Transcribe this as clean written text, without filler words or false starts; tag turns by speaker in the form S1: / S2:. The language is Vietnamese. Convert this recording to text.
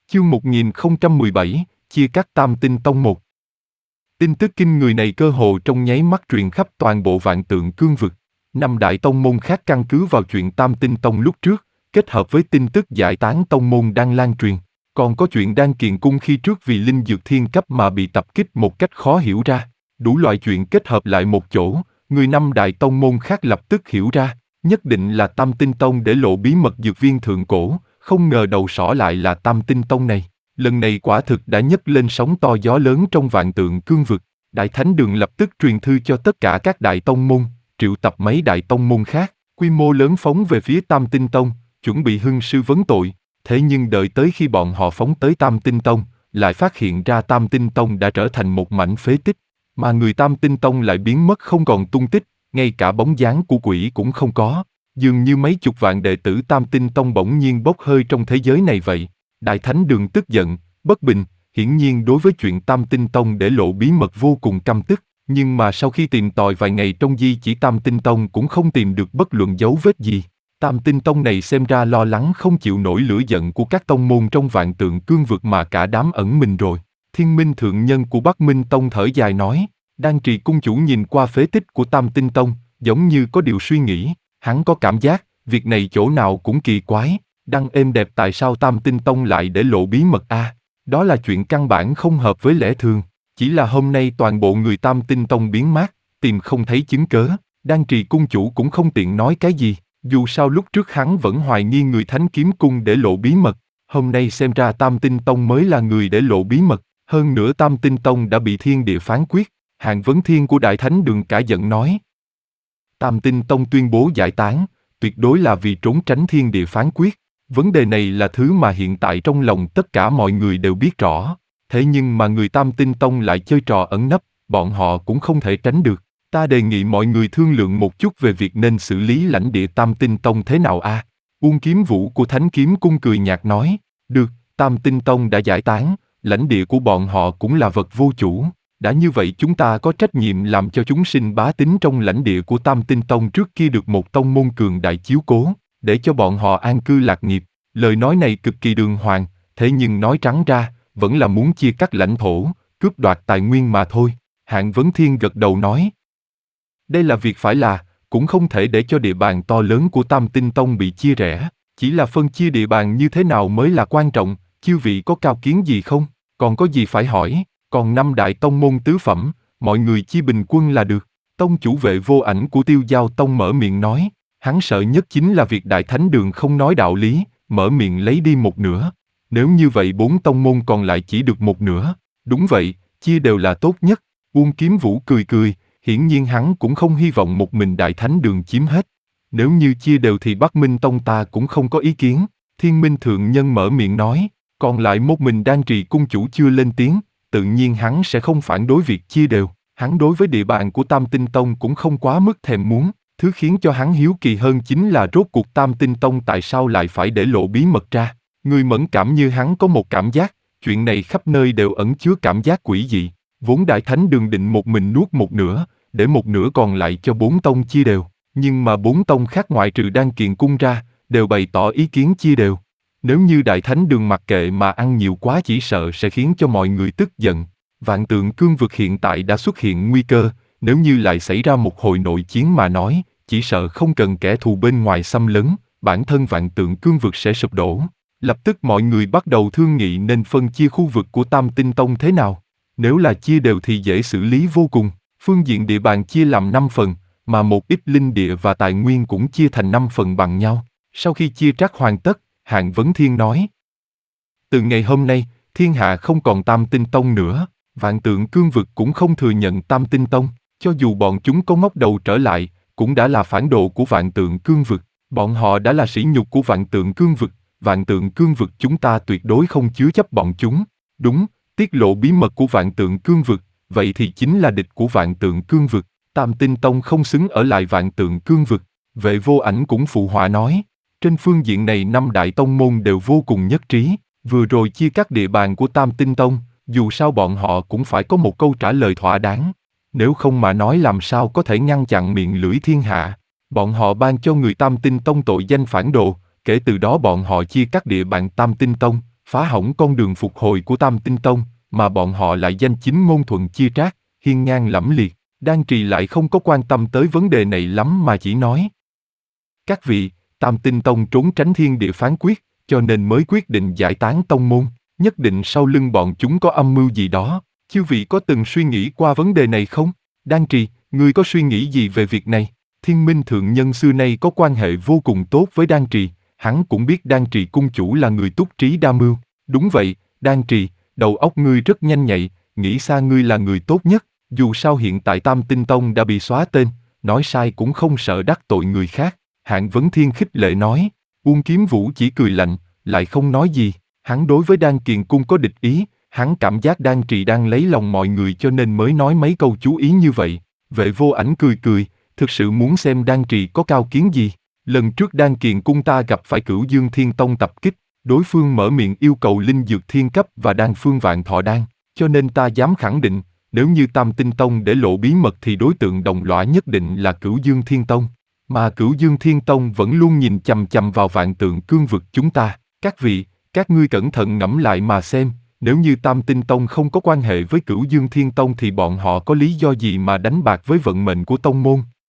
S1: Chương 1017, chia cắt Tam Tinh Tông 1. Tin tức kinh người này cơ hồ trong nháy mắt truyền khắp toàn bộ Vạn Tượng Cương vực. Năm đại tông môn khác căn cứ vào chuyện Tam Tinh Tông lúc trước, kết hợp với tin tức giải tán tông môn đang lan truyền. Còn có chuyện Đan Kiền Cung khi trước vì linh dược thiên cấp mà bị tập kích một cách khó hiểu ra. Đủ loại chuyện kết hợp lại một chỗ, người năm đại tông môn khác lập tức hiểu ra, nhất định là Tam Tinh Tông để lộ bí mật dược viên thượng cổ, không ngờ đầu sỏ lại là Tam Tinh Tông này. Lần này quả thực đã nhấc lên sóng to gió lớn trong Vạn Tượng Cương vực. Đại Thánh Đường lập tức truyền thư cho tất cả các đại tông môn, triệu tập mấy đại tông môn khác, quy mô lớn phóng về phía Tam Tinh Tông, chuẩn bị hưng sư vấn tội. Thế nhưng đợi tới khi bọn họ phóng tới Tam Tinh Tông, lại phát hiện ra Tam Tinh Tông đã trở thành một mảnh phế tích, mà người Tam Tinh Tông lại biến mất không còn tung tích, ngay cả bóng dáng của quỷ cũng không có. Dường như mấy chục vạn đệ tử Tam Tinh Tông bỗng nhiên bốc hơi trong thế giới này vậy. Đại Thánh Đường tức giận, bất bình, hiển nhiên đối với chuyện Tam Tinh Tông để lộ bí mật vô cùng căm tức, nhưng mà sau khi tìm tòi vài ngày trong di chỉ Tam Tinh Tông cũng không tìm được bất luận dấu vết gì. Tam Tinh Tông này xem ra lo lắng không chịu nổi lửa giận của các tông môn trong Vạn Tượng Cương vực mà cả đám ẩn mình rồi. Thiên Minh thượng nhân của Bắc Minh Tông thở dài nói, Đan Trì cung chủ nhìn qua phế tích của Tam Tinh Tông, giống như có điều suy nghĩ, hắn có cảm giác, việc này chỗ nào cũng kỳ quái, Đăng êm đẹp tại sao Tam Tinh Tông lại để lộ bí mật a? Đó là chuyện căn bản không hợp với lẽ thường, chỉ là hôm nay toàn bộ người Tam Tinh Tông biến mất, tìm không thấy chứng cớ, Đan Trì cung chủ cũng không tiện nói cái gì, dù sao lúc trước hắn vẫn hoài nghi người Thánh Kiếm Cung để lộ bí mật, hôm nay xem ra Tam Tinh Tông mới là người để lộ bí mật, hơn nữa Tam Tinh Tông đã bị thiên địa phán quyết. Hạng Vấn Thiên của Đại Thánh Đường cả giận nói, Tam Tinh Tông tuyên bố giải tán, tuyệt đối là vì trốn tránh thiên địa phán quyết. Vấn đề này là thứ mà hiện tại trong lòng tất cả mọi người đều biết rõ. Thế nhưng mà người Tam Tinh Tông lại chơi trò ẩn nấp, bọn họ cũng không thể tránh được. Ta đề nghị mọi người thương lượng một chút về việc nên xử lý lãnh địa Tam Tinh Tông thế nào a? Uông Kiếm Vũ của Thánh Kiếm Cung cười nhạt nói, được, Tam Tinh Tông đã giải tán, lãnh địa của bọn họ cũng là vật vô chủ. Đã như vậy chúng ta có trách nhiệm làm cho chúng sinh bá tính trong lãnh địa của Tam Tinh Tông trước kia được một tông môn cường đại chiếu cố, để cho bọn họ an cư lạc nghiệp. Lời nói này cực kỳ đường hoàng, thế nhưng nói trắng ra, vẫn là muốn chia cắt lãnh thổ, cướp đoạt tài nguyên mà thôi. Hạng Vấn Thiên gật đầu nói, đây là việc phải là, cũng không thể để cho địa bàn to lớn của Tam Tinh Tông bị chia rẽ, chỉ là phân chia địa bàn như thế nào mới là quan trọng, chư vị có cao kiến gì không, còn có gì phải hỏi, còn năm đại tông môn tứ phẩm, mọi người chia bình quân là được. Tông chủ Vệ Vô Ảnh của Tiêu Giao Tông mở miệng nói, hắn sợ nhất chính là việc Đại Thánh Đường không nói đạo lý, mở miệng lấy đi một nửa. Nếu như vậy 4 tông môn còn lại chỉ được một nửa. Đúng vậy, chia đều là tốt nhất. Uông Kiếm Vũ cười cười, hiển nhiên hắn cũng không hy vọng một mình Đại Thánh Đường chiếm hết. Nếu như chia đều thì Bắc Minh Tông ta cũng không có ý kiến. Thiên Minh thượng nhân mở miệng nói, còn lại một mình Đan Trì cung chủ chưa lên tiếng, tự nhiên hắn sẽ không phản đối việc chia đều. Hắn đối với địa bàn của Tam Tinh Tông cũng không quá mức thèm muốn. Thứ khiến cho hắn hiếu kỳ hơn chính là rốt cuộc Tam Tinh Tông tại sao lại phải để lộ bí mật ra. Người mẫn cảm như hắn có một cảm giác, chuyện này khắp nơi đều ẩn chứa cảm giác quỷ dị. Vốn Đại Thánh Đường định một mình nuốt một nửa, để một nửa còn lại cho 4 tông chia đều. Nhưng mà 4 tông khác ngoại trừ Đan Kiền Cung ra, đều bày tỏ ý kiến chia đều. Nếu như Đại Thánh Đường mặc kệ mà ăn nhiều quá chỉ sợ sẽ khiến cho mọi người tức giận. Vạn Tượng Cương vực hiện tại đã xuất hiện nguy cơ, nếu như lại xảy ra một hồi nội chiến mà nói, chỉ sợ không cần kẻ thù bên ngoài xâm lấn, bản thân Vạn Tượng Cương vực sẽ sụp đổ. Lập tức mọi người bắt đầu thương nghị nên phân chia khu vực của Tam Tinh Tông thế nào. Nếu là chia đều thì dễ xử lý vô cùng, phương diện địa bàn chia làm 5 phần, mà một ít linh địa và tài nguyên cũng chia thành 5 phần bằng nhau. Sau khi chia trác hoàn tất, Hạng Vấn Thiên nói, từ ngày hôm nay, thiên hạ không còn Tam Tinh Tông nữa, Vạn Tượng Cương vực cũng không thừa nhận Tam Tinh Tông, cho dù bọn chúng có ngóc đầu trở lại, cũng đã là phản đồ của Vạn Tượng Cương vực, bọn họ đã là sỉ nhục của Vạn Tượng Cương vực, Vạn Tượng Cương vực chúng ta tuyệt đối không chứa chấp bọn chúng. Đúng, tiết lộ bí mật của Vạn Tượng Cương vực, vậy thì chính là địch của Vạn Tượng Cương vực, Tam Tinh Tông không xứng ở lại Vạn Tượng Cương vực. Vệ Vô Ảnh cũng phụ họa nói, trên phương diện này 5 đại tông môn đều vô cùng nhất trí, vừa rồi chia cắt địa bàn của Tam Tinh Tông, dù sao bọn họ cũng phải có một câu trả lời thỏa đáng. Nếu không mà nói làm sao có thể ngăn chặn miệng lưỡi thiên hạ. Bọn họ ban cho người Tam Tinh Tông tội danh phản đồ, kể từ đó bọn họ chia cắt địa bàn Tam Tinh Tông, phá hỏng con đường phục hồi của Tam Tinh Tông, mà bọn họ lại danh chính ngôn thuận chia trác, hiên ngang lẫm liệt. Đan Trì lại không có quan tâm tới vấn đề này lắm mà chỉ nói: các vị, Tam Tinh Tông trốn tránh thiên địa phán quyết, cho nên mới quyết định giải tán tông môn, nhất định sau lưng bọn chúng có âm mưu gì đó. Chư vị có từng suy nghĩ qua vấn đề này không? Đan Trì, ngươi có suy nghĩ gì về việc này? Thiên Minh Thượng Nhân xưa nay có quan hệ vô cùng tốt với Đan Trì, hắn cũng biết Đan Trì cung chủ là người túc trí đa mưu. Đúng vậy, Đan Trì, đầu óc ngươi rất nhanh nhạy, nghĩ xa ngươi là người tốt nhất. Dù sao hiện tại Tam Tinh Tông đã bị xóa tên, nói sai cũng không sợ đắc tội người khác. Hạng Vấn Thiên khích lệ nói. Uông Kiếm Vũ chỉ cười lạnh, lại không nói gì. Hắn đối với Đan Kiền Cung có địch ý, hắn cảm giác Đan Trì đang lấy lòng mọi người cho nên mới nói mấy câu chú ý như vậy. Vệ Vô Ảnh cười cười, thực sự muốn xem Đan Trì có cao kiến gì. Lần trước Đan Kiền Cung ta gặp phải Cửu Dương Thiên Tông tập kích, đối phương mở miệng yêu cầu linh dược thiên cấp và đan phương vạn thọ đan, cho nên ta dám khẳng định, nếu như Tam Tinh Tông để lộ bí mật thì đối tượng đồng lõa nhất định là Cửu Dương Thiên Tông. Mà Cửu Dương Thiên Tông vẫn luôn nhìn chằm chằm vào Vạn Tượng Cương vực chúng ta. Các vị, các ngươi cẩn thận ngẫm lại mà xem, nếu như Tam Tinh Tông không có quan hệ với Cửu Dương Thiên Tông thì bọn họ có lý do gì mà đánh bạc với vận mệnh của tông môn?